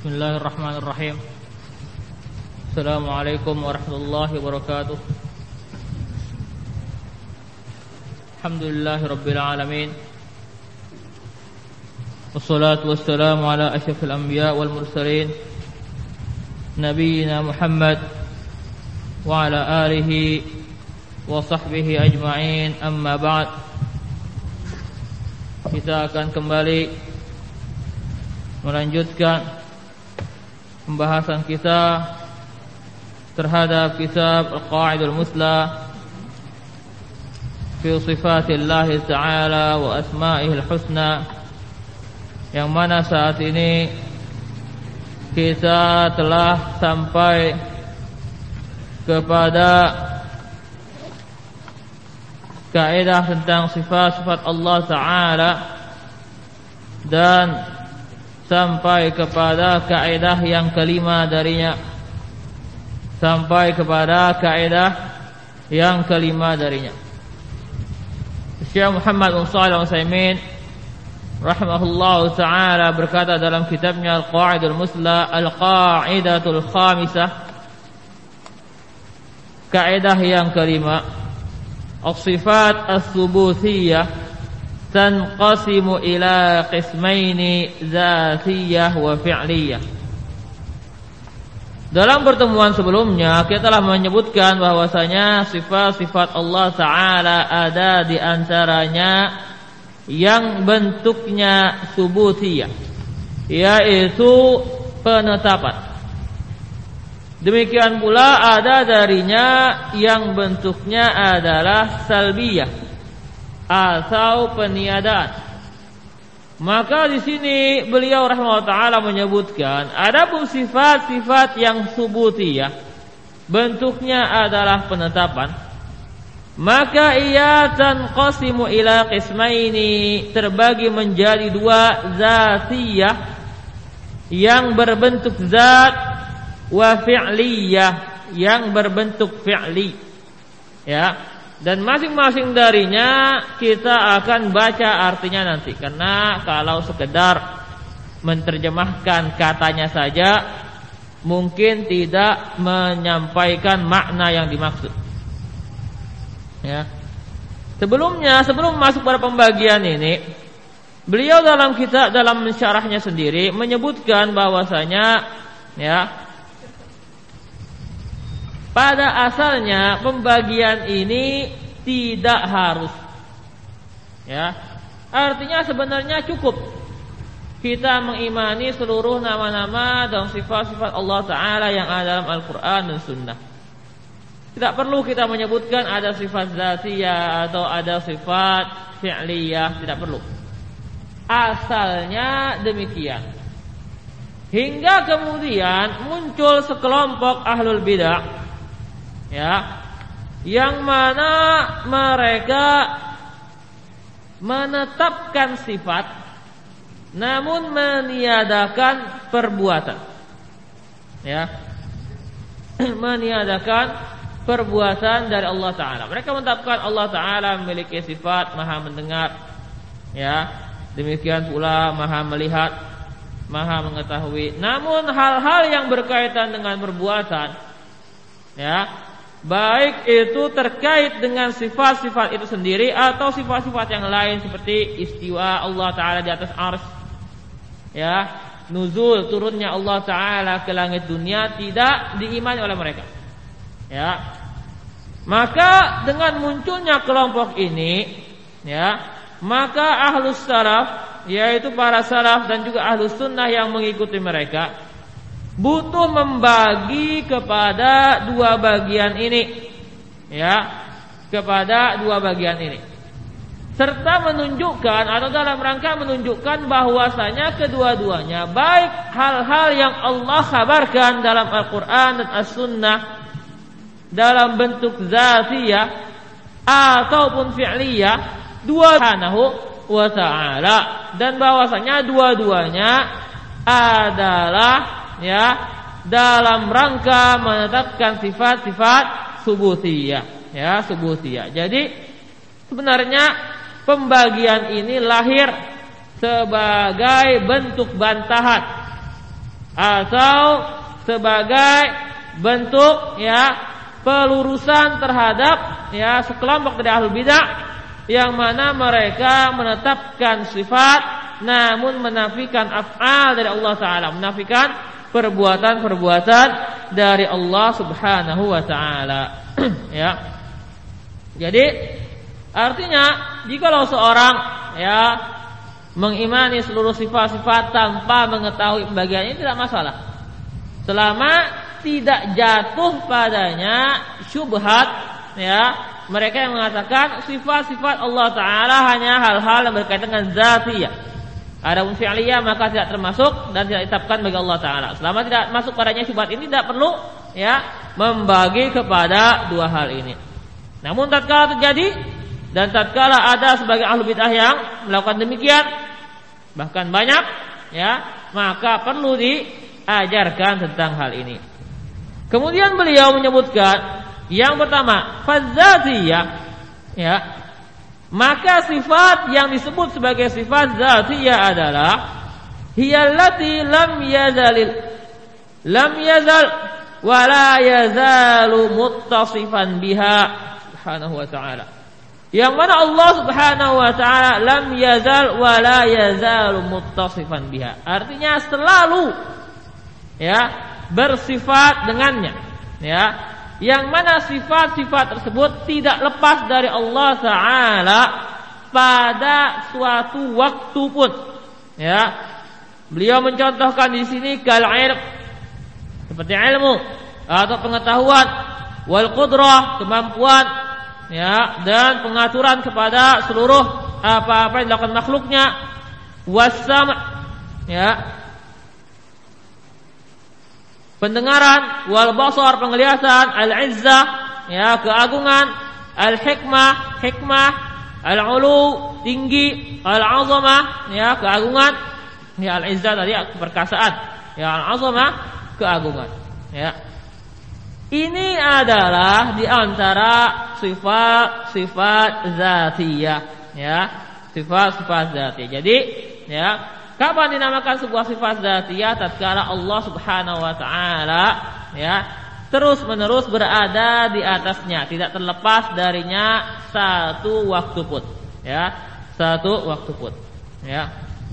Bismillahirrahmanirrahim. Assalamualaikum warahmatullahi wabarakatuh. Alhamdulillahirabbil alamin. Wassalatu wassalamu ala asyrafil anbiya wal mursalin nabiyyina Muhammad wa ala alihi wa sahbihi ajma'in. Amma ba'd. Kita akan kembali melanjutkan pembahasan kita terhadap kitab Al-Qa'idul Musla fi sifatillah ta'ala wa asma'ihil husna, yang mana saat ini kita telah sampai kepada kaidah tentang sifat-sifat Allah Ta'ala dan sampai kepada kaidah yang kelima darinya. Syekh Muhammad bin Shalih Al-Utsaimin rahimahullahu taala berkata dalam kitabnya Al-Qa'idul Musla, Al-Qa'idatul Khamisah, kaidah yang kelima, as-sifat as-subuthiyah tanqasimu ila qismaini dzatiyah wa fi'liyah. Dalam pertemuan sebelumnya kita telah menyebutkan bahwasanya sifat-sifat Allah Ta'ala ada di antaranya yang bentuknya subutiyah, yaitu penetapan. Demikian pula ada darinya yang bentuknya adalah salbiyah atau peniadaan. Maka di sini beliau rahimahullah taala menyebutkan adapun sifat-sifat yang subutiyah, bentuknya adalah penetapan, maka ia tanqasimu ila qismaini, terbagi menjadi dua, zatiyah yang berbentuk zat, wa fi'liyah yang berbentuk fi'li. Ya. Dan masing-masing darinya kita akan baca artinya nanti, karena kalau sekedar menerjemahkan katanya saja mungkin tidak menyampaikan makna yang dimaksud. Ya. Sebelum masuk pada pembagian ini, beliau dalam syarahnya sendiri menyebutkan bahwasanya pada asalnya pembagian ini tidak harus. Ya. Artinya sebenarnya cukup kita mengimani seluruh nama-nama dan sifat-sifat Allah Ta'ala yang ada dalam Al-Quran dan Sunnah. Tidak perlu kita menyebutkan ada sifat zatiyah atau ada sifat fi'liyah, tidak perlu. Asalnya demikian. Hingga kemudian muncul sekelompok ahlul bidah, yang mana mereka menetapkan sifat namun meniadakan perbuatan. Meniadakan perbuatan dari Allah Ta'ala. Mereka menetapkan Allah Ta'ala memiliki sifat maha mendengar, demikian pula maha melihat, maha mengetahui. Namun hal-hal yang berkaitan dengan perbuatan, baik itu terkait dengan sifat-sifat itu sendiri atau sifat-sifat yang lain seperti istiwa Allah Ta'ala di atas arsy, nuzul, turunnya Allah Ta'ala ke langit dunia, tidak diimani oleh mereka. Maka dengan munculnya kelompok ini, maka ahlus salaf, yaitu para salaf dan juga ahlus sunnah yang mengikuti mereka, butuh membagi kepada dua bagian ini, serta menunjukkan atau dalam rangka menunjukkan bahwasanya kedua-duanya, baik hal-hal yang Allah kabarkan dalam Al-Quran dan As-Sunnah dalam bentuk zatiyah ataupun fi'liyah, Subhanahu wa ta'ala, dan bahwasanya dua-duanya adalah dalam rangka menetapkan sifat-sifat subutiyah, subutiyah. Jadi sebenarnya pembagian ini lahir sebagai bentuk bantahan atau sebagai bentuk ya pelurusan terhadap ya sekelompok dari ahlul bidah yang mana mereka menetapkan sifat namun menafikan af'al dari Allah Ta'ala, menafikan perbuatan-perbuatan dari Allah Subhanahu wa Ta'ala. Ya. Jadi artinya jikalau seorang ya mengimani seluruh sifat-sifat tanpa mengetahui pembagiannya tidak masalah, selama tidak jatuh padanya syubhat ya mereka yang mengatakan sifat-sifat Allah Ta'ala hanya hal-hal yang berkaitan dengan zatiyah. Adapun fi'liyah maka tidak termasuk dan tidak ditetapkan bagi Allah Ta'ala. Selama tidak masuk padanya syubhat ini tidak perlu ya membagi kepada dua hal ini. Namun tatkala terjadi dan tatkala ada sebagai ahlu bid'ah yang melakukan demikian bahkan banyak ya maka perlu diajarkan tentang hal ini. Kemudian beliau menyebutkan yang pertama, fadzatiyah ya. Maka sifat yang disebut sebagai sifat zatiyah adalah hiyallati lam yazal wa la yazalu muttasifan biha subhanahu wa ta'ala. Yang mana Allah Subhanahu wa ta'ala lam yazal wa la yazalu muttasifan biha. Artinya selalu ya bersifat dengannya ya. Yang mana sifat-sifat tersebut tidak lepas dari Allah Ta'ala pada suatu waktu pun. Ya, beliau mencontohkan di sini kal ilm, seperti ilmu atau pengetahuan, wal qudrah, kemampuan, ya, dan pengaturan kepada seluruh apa-apa yang dilakukan makhluknya, wasam, ya. Pendengaran, wal basar, penglihatan, al-izzah, ya, keagungan, al-hikmah, hikmah, al-ulu, tinggi, al-azamah, ya, keagungan, ya, al-izzah tadi keperkasaan, ya, al-azamah, keagungan, ya. Ini adalah di antara sifat-sifat zatiyah, ya, sifat-sifat zatiyah. Jadi, ya, kapan dinamakan sebuah sifat dzatiyah? Tatkala Allah Subhanahu wa taala ya terus-menerus berada di atasnya, tidak terlepas darinya satu waktu pun. Ya, satu waktu pun. Ya.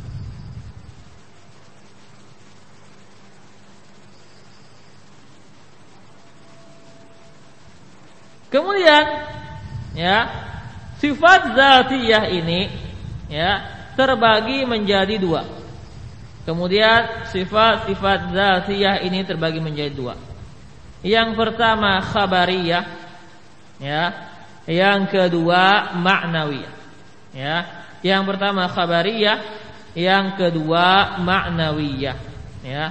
Kemudian ya, sifat dzatiyah ini ya terbagi menjadi dua. Kemudian sifat-sifat dzatiyah ini terbagi menjadi dua. Yang pertama khabariyah, ya. Yang kedua ma'nawiyah, ya. Yang pertama khabariyah, yang kedua ma'nawiyah, ya.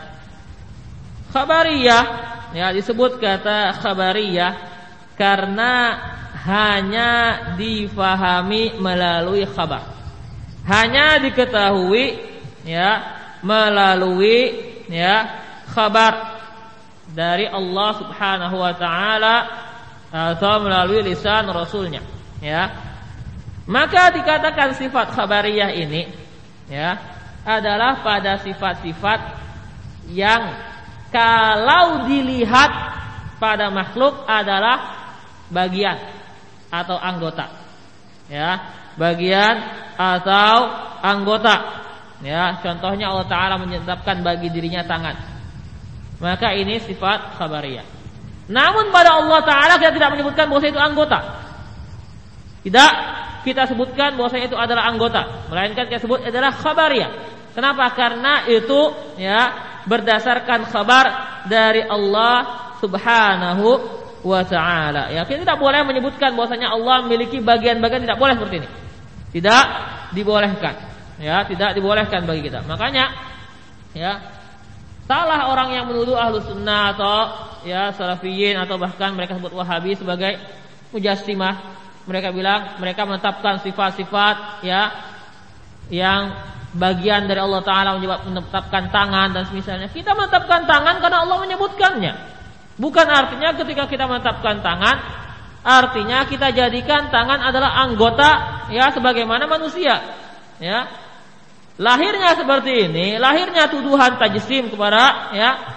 Khabariyah, ya, disebut kata khabariyah karena hanya difahami melalui khabar. Hanya diketahui ya melalui ya khabar dari Allah Subhanahu wa taala atau melalui lisan rasulnya ya. Maka dikatakan sifat khabariyah ini ya adalah pada sifat-sifat yang kalau dilihat pada makhluk adalah bagian atau anggota ya, bagian atau anggota. Ya, contohnya Allah Ta'ala menetapkan bagi dirinya tangan. Maka ini sifat khabariyah. Namun pada Allah Ta'ala kita tidak menyebutkan bahwa itu anggota. Tidak kita sebutkan bahwa itu adalah anggota, melainkan kita sebut adalah khabariyah. Kenapa? Karena itu ya berdasarkan khabar dari Allah Subhanahu wa Ta'ala. Ya, kita tidak boleh menyebutkan bahwasanya Allah memiliki bagian-bagian, tidak boleh seperti ini. Tidak dibolehkan, ya, tidak dibolehkan bagi kita. Makanya, ya, salah orang yang menuduh Ahlus Sunnah atau ya Salafiyin atau bahkan mereka sebut Wahabi sebagai mujassimah. Mereka bilang mereka menetapkan sifat-sifat ya yang bagian dari Allah Ta'ala, menetapkan tangan dan semisalnya. Kita menetapkan tangan karena Allah menyebutkannya. Bukan artinya ketika kita menetapkan tangan artinya kita jadikan tangan adalah anggota ya sebagaimana manusia. Ya. Lahirnya seperti ini, lahirnya tuduhan tajsim kepada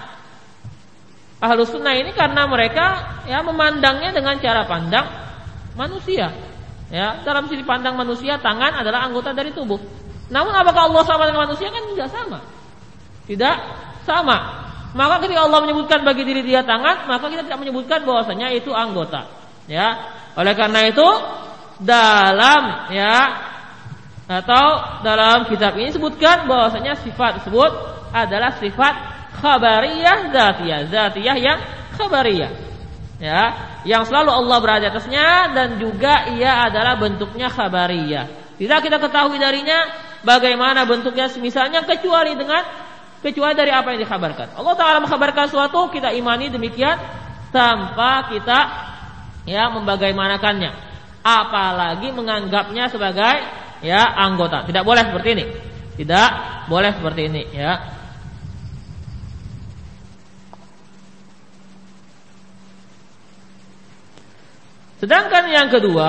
Ahlus Sunnah ini karena mereka memandangnya dengan cara pandang manusia. Dalam sisi pandang manusia, tangan adalah anggota dari tubuh. Namun apakah Allah sama dengan manusia? Kan tidak sama. Tidak sama. Maka ketika Allah menyebutkan bagi diri dia tangan, maka kita tidak menyebutkan bahwasanya itu anggota. Oleh karena itu dalam dalam kitab ini sebutkan bahwasanya sifat tersebut adalah sifat khabariyah zatiyah yang khabariyah. Yang selalu Allah berada atasnya dan juga ia adalah bentuknya khabariyah. Tidak kita ketahui darinya bagaimana bentuknya misalnya kecuali dari apa yang dikhabarkan. Allah Ta'ala mengkhabarkan suatu, kita imani demikian tanpa kita membagaimanakannya, apalagi menganggapnya sebagai anggota. Tidak boleh seperti ini. Tidak boleh seperti ini Sedangkan yang kedua,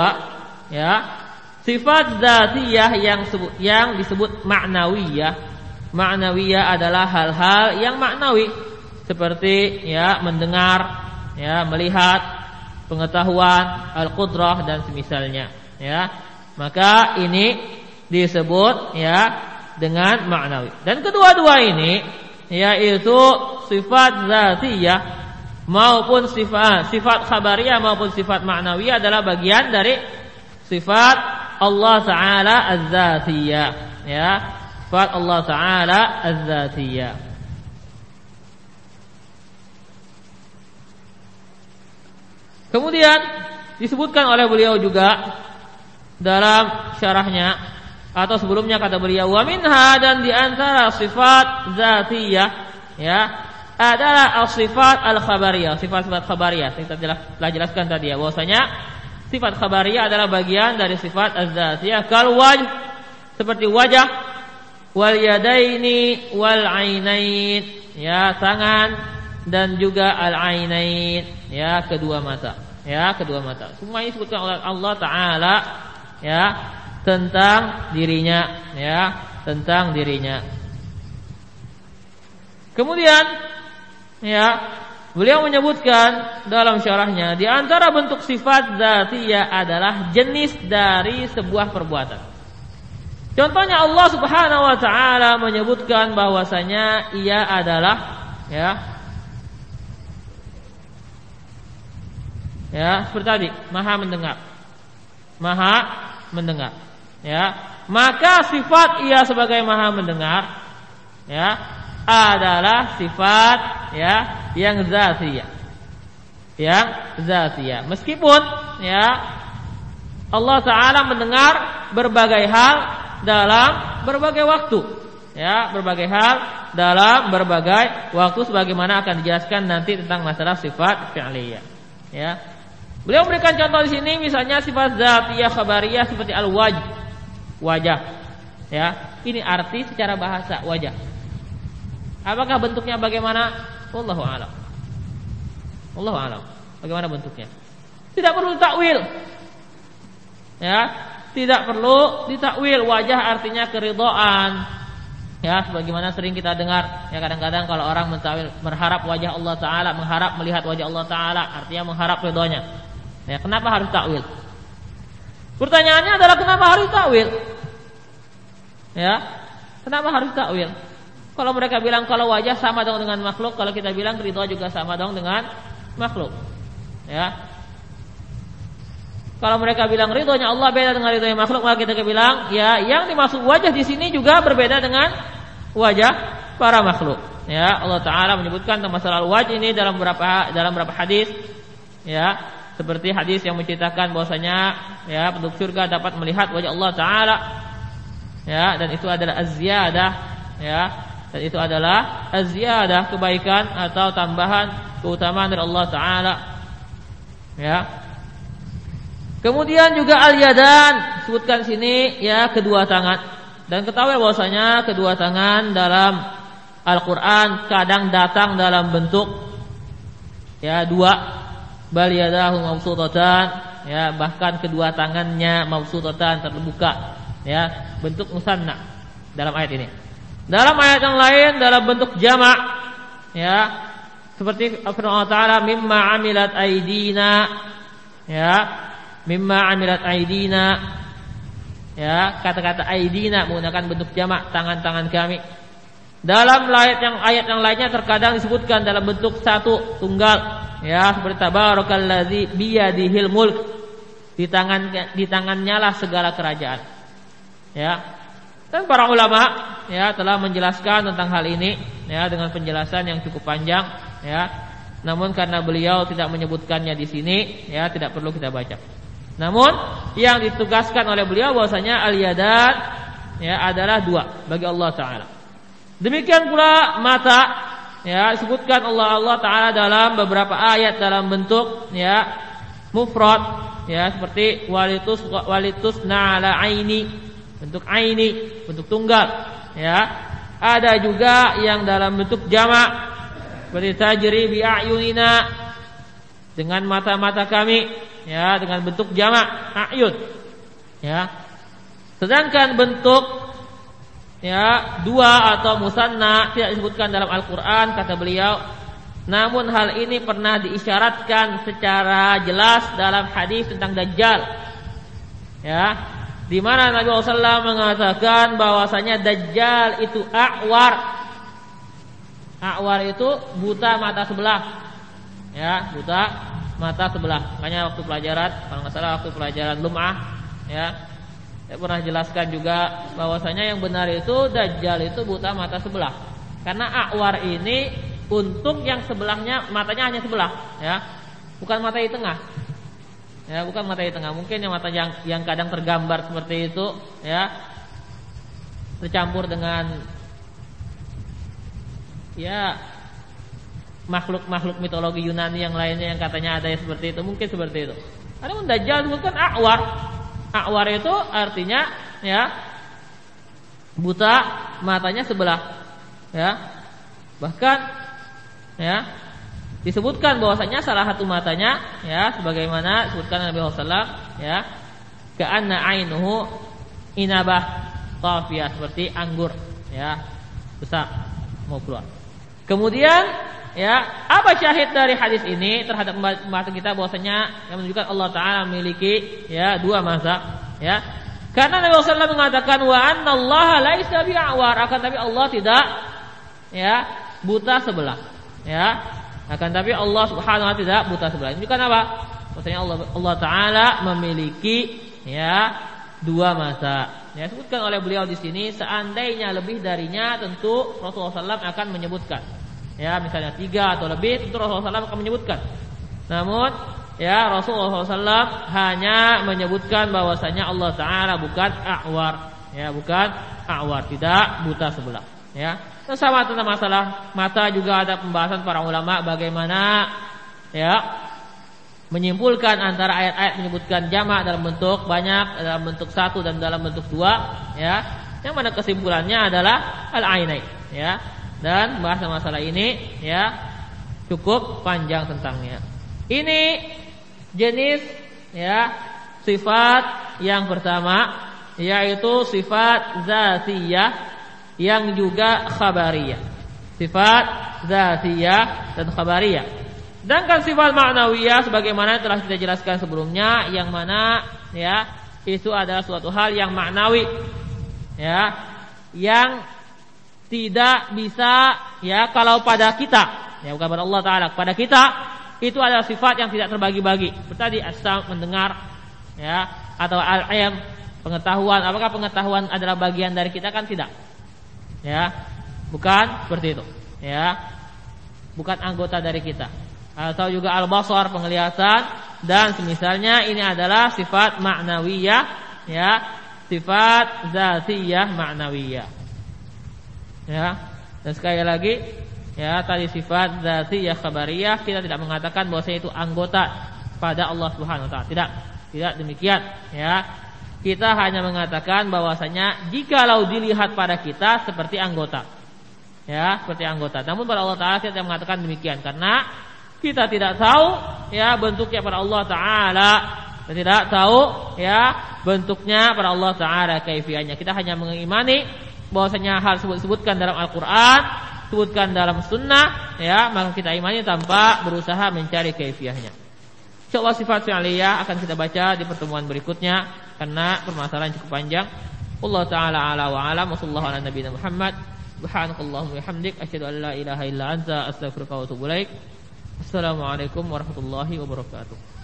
sifat dzatiyah yang disebut ma'nawiyah. Ma'nawiyah adalah hal-hal yang maknawi seperti mendengar, melihat, pengetahuan, al-qudrah dan semisalnya. Maka ini disebut dengan ma'nawi. Dan kedua-dua ini yaitu sifat dzatiyah maupun sifat khabariyah maupun sifat ma'nawiyah adalah bagian dari sifat Allah Ta'ala az-zatiyah. Sifat Allah Ta'ala az-zatiyah. Kemudian disebutkan oleh beliau juga dalam syarahnya atau sebelumnya kata beliau, wa minha, dan diantara sifat zatiyah adalah as-sifat al-khabariyah, sifat-sifat khabariyah. Kita telah jelaskan tadi bahwasanya sifat khabariyah adalah bagian dari sifat az-zatiyah. Kal wajh, seperti wajah, wal yadaini wal ainain, tangan dan juga al ainain, kedua mata. Kedua mata. Semua ini disebutkan oleh Allah Ta'ala tentang dirinya, tentang dirinya. Kemudian beliau menyebutkan dalam syarahnya, di antara bentuk sifat dzatiyah adalah jenis dari sebuah perbuatan. Contohnya Allah Subhanahu wa taala menyebutkan bahwasanya ia adalah seperti tadi, Maha mendengar. Maha mendengar. Maka sifat ia sebagai Maha mendengar adalah sifat yang dzatiyah. Yang dzatiyah. Meskipun Allah Ta'ala mendengar berbagai hal dalam berbagai waktu. Berbagai hal dalam berbagai waktu sebagaimana akan dijelaskan nanti tentang masalah sifat fi'liyah. Beliau memberikan contoh di sini misalnya sifat dzatiyah khabariyah seperti al-wajh, wajah. Ini arti secara bahasa wajah. Apakah bentuknya bagaimana? Wallahu a'lam. Wallahu a'lam. Bagaimana bentuknya? Tidak perlu ditakwil. Tidak perlu ditakwil. Wajah artinya keridhaan. Sebagaimana sering kita dengar, kadang-kadang kalau orang mentakwil berharap wajah Allah Ta'ala, mengharap melihat wajah Allah Ta'ala, artinya mengharap ridhonya. Kenapa harus takwil? Pertanyaannya adalah kenapa harus takwil? Kenapa harus takwil? Kalau mereka bilang kalau wajah sama dong dengan makhluk, kalau kita bilang ridho juga sama dong dengan makhluk. Kalau mereka bilang ridhonya Allah beda dengan ridhonya makhluk, maka kita bilang yang dimaksud wajah di sini juga berbeda dengan wajah para makhluk. Allah Ta'ala menyebutkan tentang masalah wajah ini dalam beberapa hadis. Seperti hadis yang menceritakan bahwasanya penduduk surga dapat melihat wajah Allah Ta'ala. Dan itu adalah az-ziyadah. Dan itu adalah az-ziyadah, kebaikan atau tambahan keutamaan dari Allah Ta'ala. Kemudian juga al-yadan, sebutkan sini kedua tangan. Dan ketahui bahwasanya kedua tangan dalam Al-Qur'an kadang datang dalam bentuk dua, bal yadahu mabsutatan, bahkan kedua tangannya mabsutatan, terbuka, bentuk musanna. dalam ayat ini. Dalam ayat yang lain dalam bentuk jamak, ya, seperti firman Allah Ta'ala mimma amilat aidina, ya, mimma amilat aidina, ya, kata-kata aidina menggunakan bentuk jamak, tangan-tangan kami. Dalam ayat yang lainnya terkadang disebutkan dalam bentuk satu tunggal, ya, seperti tabarakalladzi biyadihil mulk, di tangannya lah segala kerajaan, ya. Dan para ulama, ya, telah menjelaskan tentang hal ini, ya, dengan penjelasan yang cukup panjang, ya. Namun karena beliau tidak menyebutkannya di sini, ya, tidak perlu kita baca. Namun yang ditugaskan oleh beliau bahwasanya al-yadan, ya, adalah dua bagi Allah Ta'ala. Demikian pula mata, ya, disebutkan Allah Ta'ala dalam beberapa ayat dalam bentuk, ya, mufrad, ya, seperti walitus na'ala aini, bentuk aini, bentuk tunggal, ya. Ada juga yang dalam bentuk jamak, seperti tajri bi a'yunina, dengan mata-mata kami, ya, dengan bentuk jamak a'yun, ya. Sedangkan bentuk, ya, dua atau musanna tidak disebutkan dalam Al-Qur'an, kata beliau. Namun hal ini pernah diisyaratkan secara jelas dalam hadis tentang Dajjal, ya, di mana Nabi SAW mengatakan bahwasanya Dajjal itu a'war. A'war itu buta mata sebelah, ya, buta mata sebelah. Makanya waktu pelajaran, kalau nggak salah waktu pelajaran Lum'ah, ya, saya pernah jelaskan juga bahwasanya yang benar itu Dajjal itu buta mata sebelah. Karena a'war ini untuk yang sebelahnya matanya hanya sebelah, ya, bukan mata di tengah. Ya, bukan mata di tengah. Mungkin yang mata yang kadang tergambar seperti itu, ya, tercampur dengan, ya, makhluk-makhluk mitologi Yunani yang lainnya yang katanya ada yang seperti itu, mungkin seperti itu. Adapun Dajjal bukan a'war. A'war itu artinya, ya, buta matanya sebelah, ya. Bahkan, ya, disebutkan bahwasanya salah satu matanya, ya, sebagaimana disebutkan Nabi SAW, ya, ka'anna ainuhu inabah tafiyah, seperti anggur, ya, besar mau keluar. Kemudian, ya, apa syahid dari hadis ini terhadap pembahasan kita bahwasanya yang menunjukkan Allah Ta'ala memiliki, ya, dua mata, ya. Karena Nabi SAW mengatakan wa anna Allah laisa bi'awar, akan tapi Allah tidak, ya, buta sebelah, ya. Akan tapi Allah Subhanahu wa taala tidak buta sebelah. Ini kan apa? Maksudnya Allah Ta'ala memiliki, ya, dua mata. Ya, disebutkan oleh beliau di sini, seandainya lebih darinya tentu Rasulullah SAW akan menyebutkan. Ya, misalnya 3 atau lebih, tentu Rasulullah SAW akan menyebutkan. Namun, ya, Rasulullah SAW hanya menyebutkan bahwasanya Allah Ta'ala bukan a'war, ya, bukan a'war, tidak buta sebelah, ya. Dan sama tentang masalah mata juga ada pembahasan para ulama bagaimana, ya, menyimpulkan antara ayat-ayat menyebutkan jamak dalam bentuk banyak, dalam bentuk satu dan dalam bentuk dua, ya. Yang mana kesimpulannya adalah al-ainain, ya. Dan bahasa masalah ini, ya, cukup panjang tentangnya. Ini jenis, ya, sifat yang pertama, yaitu sifat zatiyah yang juga khabariyah. Sifat zatiyah dan khabariyah. Sedangkan sifat ma'nawiyah sebagaimana telah kita jelaskan sebelumnya, yang mana, ya, itu adalah suatu hal yang ma'nawi, ya, yang tidak bisa, ya, kalau pada kita, ya, bukan pada Allah Ta'ala, pada kita itu adalah sifat yang tidak terbagi-bagi. Seperti tadi as-sam, mendengar, ya, atau al-ilm, pengetahuan. Apakah pengetahuan adalah bagian dari kita? Kan tidak. Ya, bukan seperti itu, ya, bukan anggota dari kita. Atau juga al-basar, penglihatan, dan semisalnya ini adalah sifat ma'nawiyah, ya, sifat zatiyah ma'nawiyah, ya. Dan sekali lagi, ya, tadi sifat zatiyah khabariyah kita tidak mengatakan bahwasanya itu anggota pada Allah Subhanahu wa taala. Tidak demikian, ya. Kita hanya mengatakan bahwasanya jikalau dilihat pada kita seperti anggota, ya, seperti anggota. Namun pada Allah Ta'ala kita tidak mengatakan demikian, karena kita tidak tahu, ya, bentuknya pada Allah Ta'ala. Kita tidak tahu, ya, bentuknya pada Allah Ta'ala, kaifiyahnya. Kita hanya mengimani bahwasanya hal sebutkan dalam Al-Qur'an, sebutkan dalam sunnah, ya, maka kita imani tanpa berusaha mencari kaifiyahnya. Insyaallah sifat fi'liyah akan kita baca di pertemuan berikutnya karena permasalahan cukup panjang. Allah taala ala wa alam wa sallallahu ala nabiyina Muhammad. Subhanakallahumma wa bihamdik asyhadu an la ilaha illa anta astaghfiruka wa atubu ilaik. Assalamualaikum warahmatullahi wabarakatuh.